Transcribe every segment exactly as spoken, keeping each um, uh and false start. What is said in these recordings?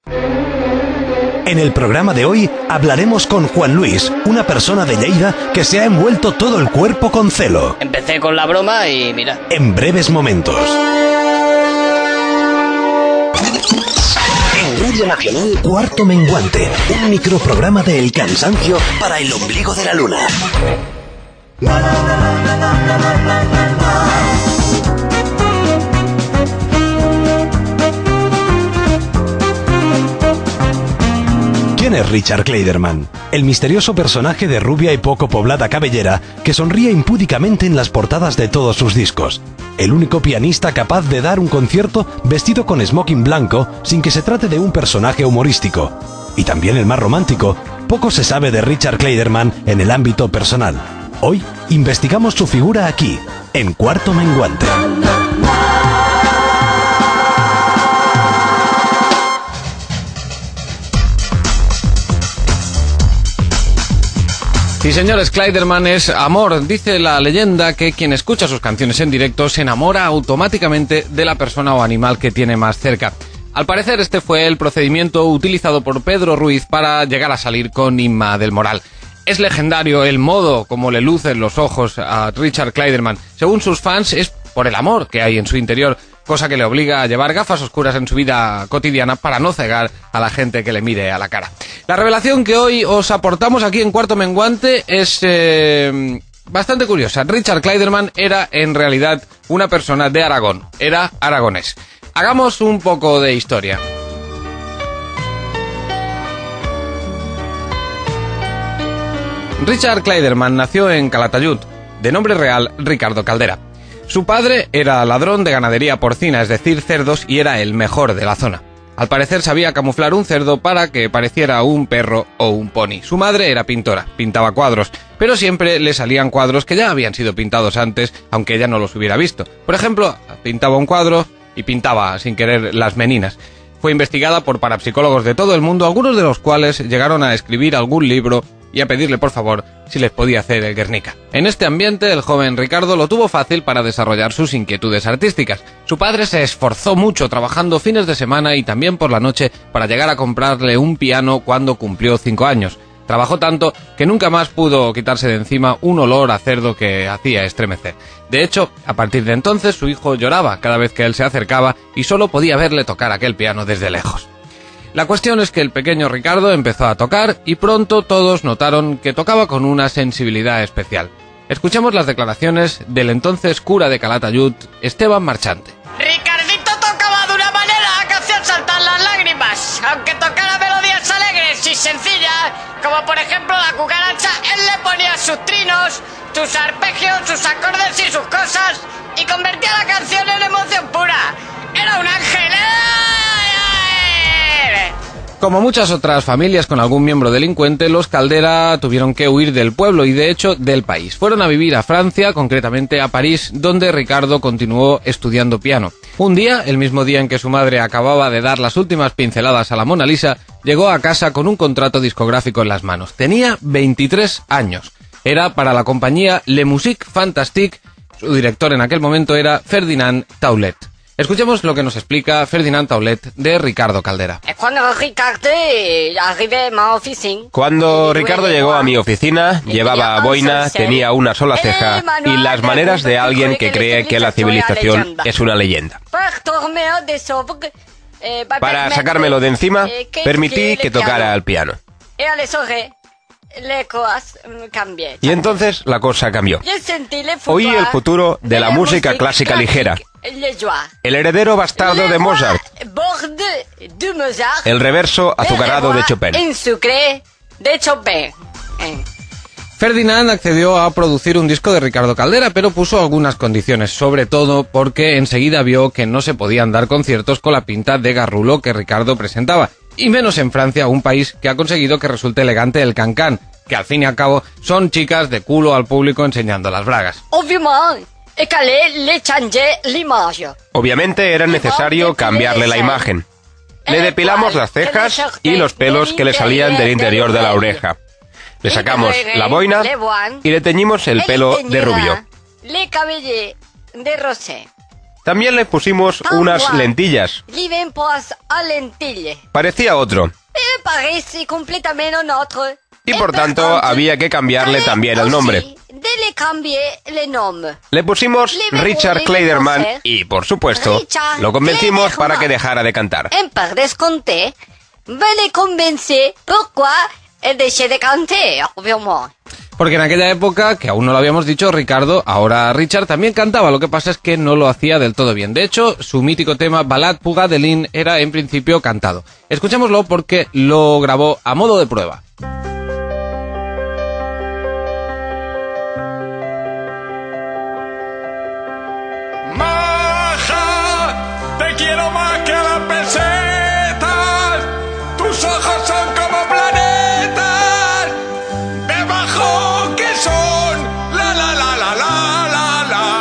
En el programa de hoy hablaremos con Juan Luis, una persona de Lleida que se ha envuelto todo el cuerpo con celo. Empecé con la broma y mira. En breves momentos. En Radio Nacional, Cuarto Menguante, un microprograma de El Cansancio para el ombligo de la luna. ¿Quién es Richard Clayderman? El misterioso personaje de rubia y poco poblada cabellera que sonríe impúdicamente en las portadas de todos sus discos. El único pianista capaz de dar un concierto vestido con smoking blanco sin que se trate de un personaje humorístico. Y también el más romántico. Poco se sabe de Richard Clayderman en el ámbito personal. Hoy investigamos su figura aquí, en Cuarto Menguante. Sí, señores, Clayderman es amor. Dice la leyenda que quien escucha sus canciones en directo se enamora automáticamente de la persona o animal que tiene más cerca. Al parecer, este fue el procedimiento utilizado por Pedro Ruiz para llegar a salir con Inma del Moral. Es legendario el modo como le lucen los ojos a Richard Clayderman. Según sus fans, es por el amor que hay en su interior, cosa que le obliga a llevar gafas oscuras en su vida cotidiana para no cegar a la gente que le mire a la cara. La revelación que hoy os aportamos aquí en Cuarto Menguante es eh, bastante curiosa. Richard Clayderman era en realidad una persona de Aragón, era aragonés. Hagamos un poco de historia. Richard Clayderman nació en Calatayud, de nombre real Ricardo Caldera. Su padre era ladrón de ganadería porcina, es decir, cerdos, y era el mejor de la zona. Al parecer sabía camuflar un cerdo para que pareciera un perro o un pony. Su madre era pintora, pintaba cuadros, pero siempre le salían cuadros que ya habían sido pintados antes, aunque ella no los hubiera visto. Por ejemplo, pintaba un cuadro y pintaba sin querer las meninas. Fue investigada por parapsicólogos de todo el mundo, algunos de los cuales llegaron a escribir algún libro y a pedirle por favor si les podía hacer el Guernica. En este ambiente el joven Ricardo lo tuvo fácil para desarrollar sus inquietudes artísticas. Su padre se esforzó mucho trabajando fines de semana y también por la noche para llegar a comprarle un piano cuando cumplió cinco años. Trabajó tanto que nunca más pudo quitarse de encima un olor a cerdo que hacía estremecer. De hecho, a partir de entonces su hijo lloraba cada vez que él se acercaba y solo podía verle tocar aquel piano desde lejos. La cuestión es que el pequeño Ricardo empezó a tocar y pronto todos notaron que tocaba con una sensibilidad especial. Escuchemos las declaraciones del entonces cura de Calatayud, Esteban Marchante. Ricardito tocaba de una manera que hacía saltar las lágrimas. Aunque tocara melodías alegres y sencillas, como por ejemplo la cucaracha, él le ponía sus trinos, sus arpegios, sus acordes y sus cosas y convertía la canción en emoción pura. Era un ángel. Como muchas otras familias con algún miembro delincuente, los Caldera tuvieron que huir del pueblo y de hecho del país. Fueron a vivir a Francia, concretamente a París, donde Ricardo continuó estudiando piano. Un día, el mismo día en que su madre acababa de dar las últimas pinceladas a la Mona Lisa, llegó a casa con un contrato discográfico en las manos. Tenía veintitrés años. Era para la compañía Le Musique Fantastique. Su director en aquel momento era Ferdinand Taulet. Escuchemos lo que nos explica Ferdinand Taulet de Ricardo Caldera. Cuando Ricardo llegó a mi oficina, llevaba boina, tenía una sola ceja y las maneras de alguien que cree que la civilización es una leyenda. Para sacármelo de encima, permití que tocara el piano. Y entonces la cosa cambió. Oí el futuro de la música clásica ligera. El heredero bastardo de Mozart. El reverso azucarado de Chopin. Ferdinand accedió a producir un disco de Ricardo Caldera, pero puso algunas condiciones, sobre todo porque enseguida vio que no se podían dar conciertos con la pinta de garrulo que Ricardo presentaba, y menos en Francia, un país que ha conseguido que resulte elegante el cancán, que al fin y al cabo son chicas de culo al público enseñando las bragas. Obviamente era necesario cambiarle la imagen. Le depilamos las cejas y los pelos que le salían del interior de la oreja. Le sacamos la boina y le teñimos el pelo de rubio. También le pusimos unas lentillas. Parecía otro. Y por tanto había que cambiarle también el nombre. Le pusimos Richard Clayderman y, por supuesto, lo convencimos para que dejara de cantar. Porque en aquella época, que aún no lo habíamos dicho, Ricardo, ahora Richard, también cantaba, lo que pasa es que no lo hacía del todo bien. De hecho, su mítico tema Ballade pour Adeline era en principio cantado. Escuchémoslo porque lo grabó a modo de prueba. Maja, te quiero más que a las pesetas, tus ojos son como planetas, debajo que son, la la la la la la la.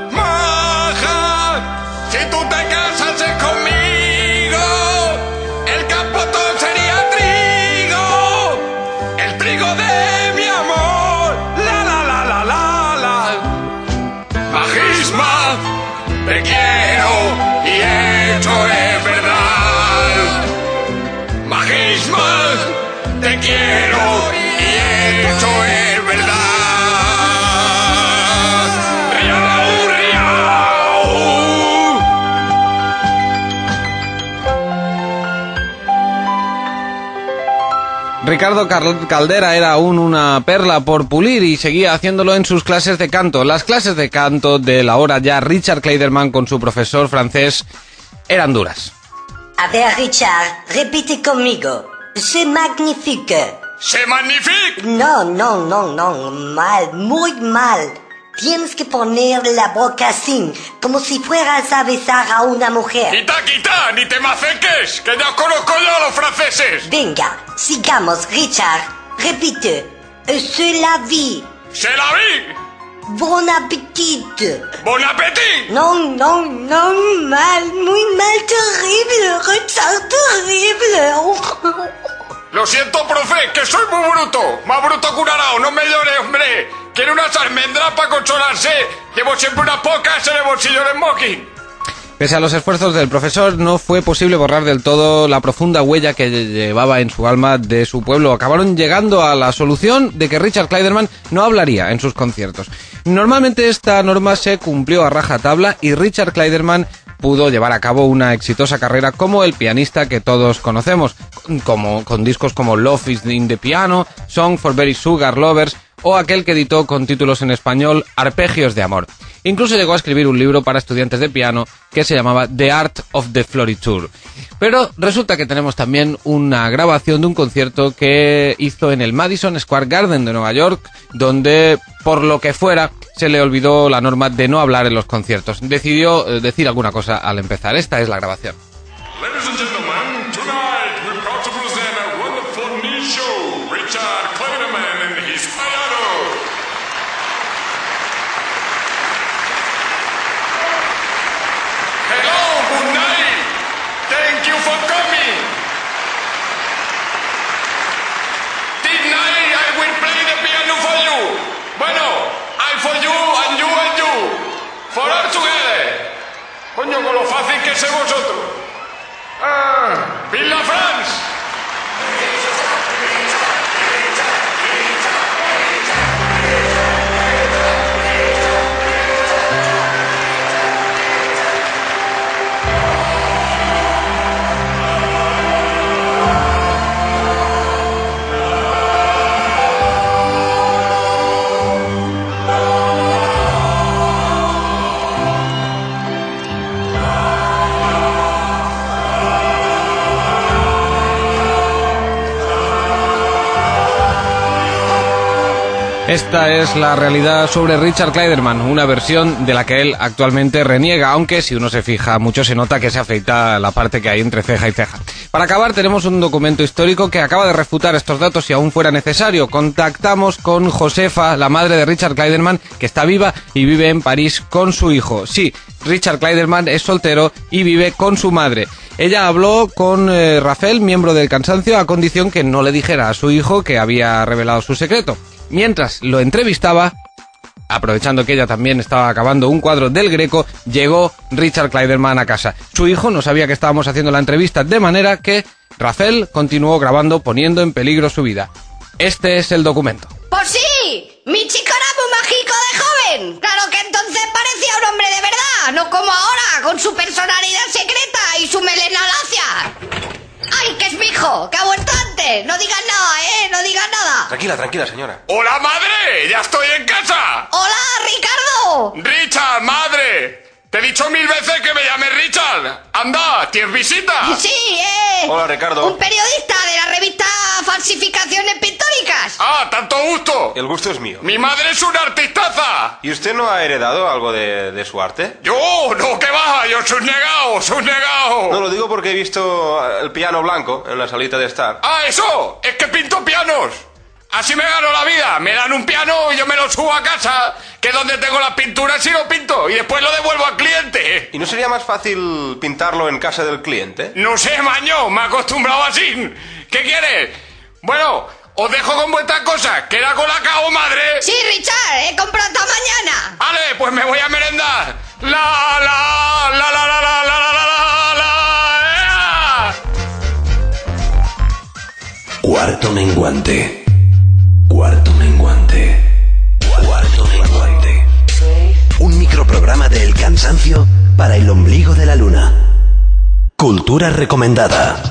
Maja, si tú te casases conmigo, el campo todo sería trigo, el trigo de mi amor, la la la la la la. Majisma, te quiero y esto es verdad. Majisma, te quiero y esto es verdad. Riau, riau. Ricardo Caldera era aún una perla por pulir y seguía haciéndolo en sus clases de canto. Las clases de canto del ahora ya Richard Clayderman con su profesor francés eran duras. A ver, Richard, repite conmigo. C'est magnifique. ¡C'est magnifique! No, no, no, no, mal, muy mal. Tienes que poner la boca así, como si fueras a besar a una mujer. ¡Quita, quita! ¡Ni te maceques! ¡Que ya os conozco yo a los franceses! Venga, sigamos, Richard. Repite. C'est la vie. ¡Se la vi! Bon appétit. ¡Bon appétit! No, no, no, mal, muy mal, terrible, Richard, terrible. Lo siento, profe, que soy muy bruto. Más bruto que un arao, no me llore, hombre. Quiero unas almendras para consolarse. Llevo siempre unas pocas en el bolsillo del smoking. Pese a los esfuerzos del profesor, no fue posible borrar del todo la profunda huella que llevaba en su alma de su pueblo. Acabaron llegando a la solución de que Richard Clayderman no hablaría en sus conciertos. Normalmente esta norma se cumplió a rajatabla y Richard Clayderman pudo llevar a cabo una exitosa carrera como el pianista que todos conocemos, como con discos como Love is in the Piano, Song for Very Sugar Lovers o aquel que editó con títulos en español Arpegios de Amor. Incluso llegó a escribir un libro para estudiantes de piano que se llamaba The Art of the Floriture. Pero resulta que tenemos también una grabación de un concierto que hizo en el Madison Square Garden de Nueva York, donde, por lo que fuera, se le olvidó la norma de no hablar en los conciertos. Decidió eh, decir alguna cosa al empezar. Esta es la grabación. Ladies and gentlemen, tonight we're proud to present a wonderful new show, Richard Clayderman and his piano. Hello, good night. Thank you for coming. Tonight I will play the piano for you. Bueno, I for you and you and you. For all together. Coño, con lo fácil que sé vosotros. Ah, ¡Viva France! Esta es la realidad sobre Richard Clayderman, una versión de la que él actualmente reniega, aunque si uno se fija mucho se nota que se afeita la parte que hay entre ceja y ceja. Para acabar tenemos un documento histórico que acaba de refutar estos datos si aún fuera necesario. Contactamos con Josefa, la madre de Richard Clayderman, que está viva y vive en París con su hijo. Sí, Richard Clayderman es soltero y vive con su madre. Ella habló con eh, Rafael, miembro del Cansancio, a condición que no le dijera a su hijo que había revelado su secreto. Mientras lo entrevistaba... Aprovechando que ella también estaba acabando un cuadro del Greco, llegó Richard Clayderman a casa. Su hijo no sabía que estábamos haciendo la entrevista, de manera que Rafael continuó grabando, poniendo en peligro su vida. Este es el documento. ¡Pues sí! ¡Mi chico era muy mágico de joven! ¡Claro que entonces parecía un hombre de verdad! No como ahora, con su personalidad secreta y su melena lacia. ¡Ay, que es mi hijo! ¡Que ha vuelto antes! ¡No digas nada, eh! ¡No digas nada! Tranquila, tranquila, señora. ¡Hola, madre! ¡Ya estoy en casa! ¡Hola, Ricardo! ¡Richard, madre! Te he dicho mil veces que me llames Richard. ¡Anda, tienes visita! Sí, eh... Hola, Ricardo. Un periodista de la revista Falsificaciones Pictóricas. ¡Ah, tanto gusto! El gusto es mío. ¡Mi madre es una artistaza! ¿Y usted no ha heredado algo de, de su arte? ¡Yo! ¡No, que va! ¡Yo soy negado! ¡Soy negado! No, lo digo porque he visto el piano blanco en la salita de estar. ¡Ah, eso! ¡Es que pinto pianos! Así me gano la vida. Me dan un piano y yo me lo subo a casa, que es donde tengo las pinturas, y lo pinto. Y después lo devuelvo al cliente. ¿Y no sería más fácil pintarlo en casa del cliente? No sé, maño. Me he acostumbrado así. ¿Qué quieres? Bueno, os dejo con vuestras cosas. Que la cola cago, madre. Sí, Richard. He comprado hasta mañana. Vale, pues me voy a merendar. La, la, la, la, la, la, la, la, la, la, la. Cuarto menguante. Cuarto menguante. Cuarto menguante. Un microprograma de El Cansancio para el ombligo de la luna. Cultura recomendada.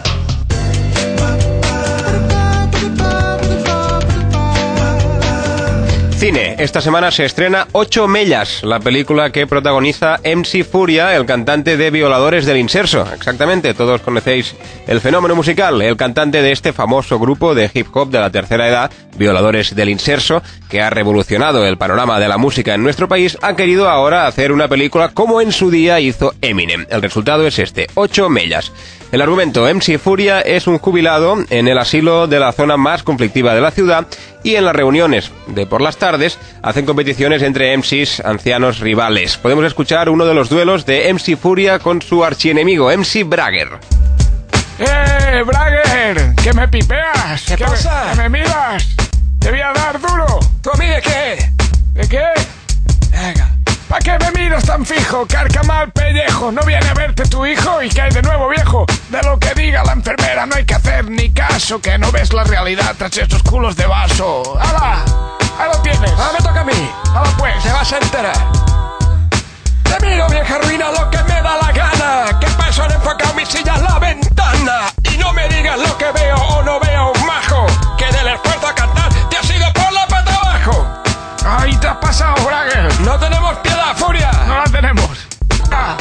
Cine. Esta semana se estrena Ocho Mellas, la película que protagoniza M C Furia, el cantante de Violadores del Inserso. Exactamente, todos conocéis el fenómeno musical, el cantante de este famoso grupo de hip hop de la tercera edad, Violadores del Inserso, que ha revolucionado el panorama de la música en nuestro país, ha querido ahora hacer una película como en su día hizo Eminem. El resultado es este, Ocho Mellas. El argumento: M C Furia es un jubilado en el asilo de la zona más conflictiva de la ciudad y en las reuniones de por las tardes hacen competiciones entre M Cs ancianos rivales. Podemos escuchar uno de los duelos de M C Furia con su archienemigo, M C Bragger. ¡Eh, Bragger! ¿Qué me pipeas? ¿Qué pasa? ¿Que me miras? ¡Te voy a dar duro! ¿Tú a mí de qué? ¿De qué? Venga. ¿Para qué me miras tan fijo? Carcama al pellejo. No viene a verte tu hijo y que hay de nuevo, viejo. De lo que diga la enfermera no hay que hacer ni caso, que no ves la realidad tras esos culos de vaso. ¡Hala! ¡Ahí lo tienes! Ahora me toca a mí. ¡Hala pues! Te vas a enterar. Te miro, vieja ruina, lo que me da la gana. Que paso han enfocado mi silla a la ventana. Y no me digas lo que veo o no veo, majo. Que del esfuerzo a cantar te has ido por la pata abajo. ¡Ahí te has pasado, Bragger! No tenemos piedad, Furia. ¡No la tenemos! Ah.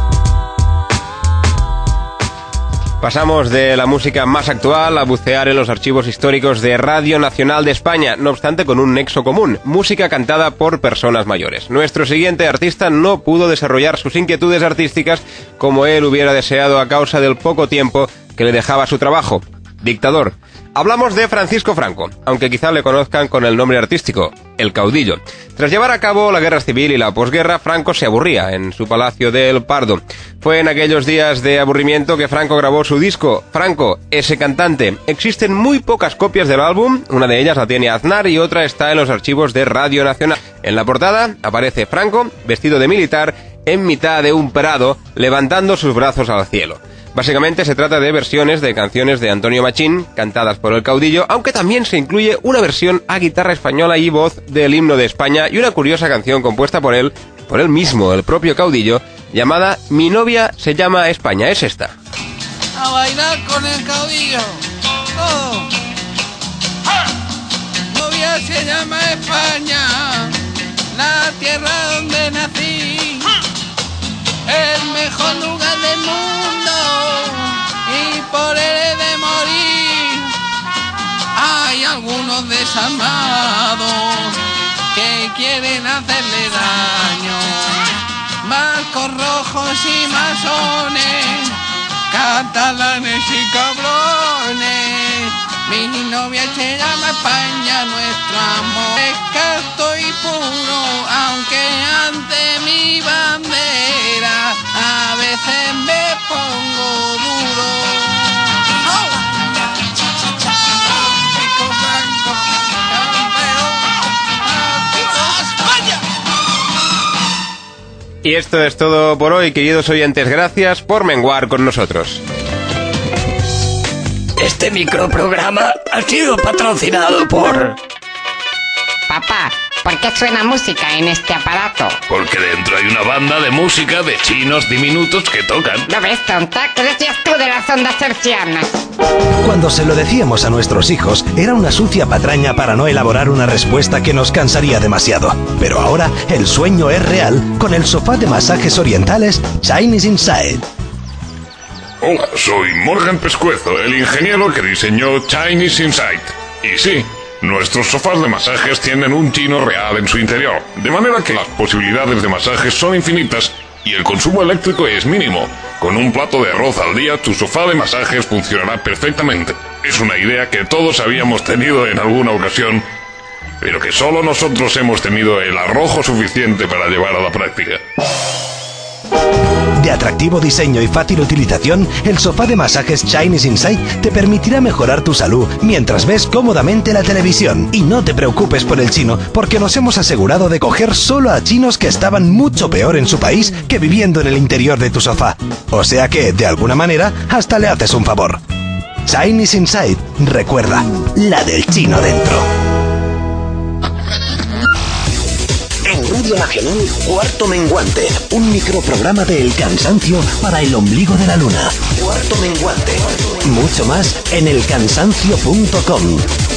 Pasamos de la música más actual a bucear en los archivos históricos de Radio Nacional de España, no obstante con un nexo común, música cantada por personas mayores. Nuestro siguiente artista no pudo desarrollar sus inquietudes artísticas como él hubiera deseado a causa del poco tiempo que le dejaba su trabajo. Dictador. Hablamos de Francisco Franco, aunque quizá le conozcan con el nombre artístico, El Caudillo. Tras llevar a cabo la guerra civil y la posguerra, Franco se aburría en su palacio del Pardo. Fue en aquellos días de aburrimiento que Franco grabó su disco, Franco, ese cantante. Existen muy pocas copias del álbum, una de ellas la tiene Aznar y otra está en los archivos de Radio Nacional. En la portada aparece Franco, vestido de militar, en mitad de un prado, levantando sus brazos al cielo. Básicamente se trata de versiones de canciones de Antonio Machín, cantadas por El Caudillo, aunque también se incluye una versión a guitarra española y voz del himno de España y una curiosa canción compuesta por él, por él mismo, el propio Caudillo, llamada Mi novia se llama España. Es esta. A bailar con el Caudillo. Todo. Mi novia se llama España, la tierra donde nací, el mejor lugar del mundo y por él he de morir. Hay algunos desarmados que quieren hacerle daño, marcos rojos y masones, catalanes y cabrones. Mi novia se llama España, nuestro amor es casto y puro, aunque ante mi bandera a veces me pongo duro. ¡Oh! Francisco Franco, campeón, ¡España! Y esto es todo por hoy, queridos oyentes. Gracias por menguar con nosotros. Este microprograma ha sido patrocinado por... Papá, ¿por qué suena música en este aparato? Porque dentro hay una banda de música de chinos diminutos que tocan. ¿Lo ves, tonta? ¿Qué decías tú de las ondas hertzianas? Cuando se lo decíamos a nuestros hijos, era una sucia patraña para no elaborar una respuesta que nos cansaría demasiado. Pero ahora el sueño es real con el sofá de masajes orientales Chinese Inside. Hola, soy Morgan Pescuezo, el ingeniero que diseñó Chinese Inside. Y sí, nuestros sofás de masajes tienen un chino real en su interior, de manera que las posibilidades de masajes son infinitas y el consumo eléctrico es mínimo. Con un plato de arroz al día, tu sofá de masajes funcionará perfectamente. Es una idea que todos habíamos tenido en alguna ocasión, pero que solo nosotros hemos tenido el arrojo suficiente para llevar a la práctica. De atractivo diseño y fácil utilización, el sofá de masajes Chinese Inside te permitirá mejorar tu salud mientras ves cómodamente la televisión. Y no te preocupes por el chino, porque nos hemos asegurado de coger solo a chinos que estaban mucho peor en su país que viviendo en el interior de tu sofá. O sea que, de alguna manera, hasta le haces un favor. Chinese Inside, recuerda, la del chino dentro. En Radio Nacional, Cuarto Menguante, un microprograma de El Cansancio para el ombligo de la luna. Cuarto Menguante. Mucho más en el cansancio punto com.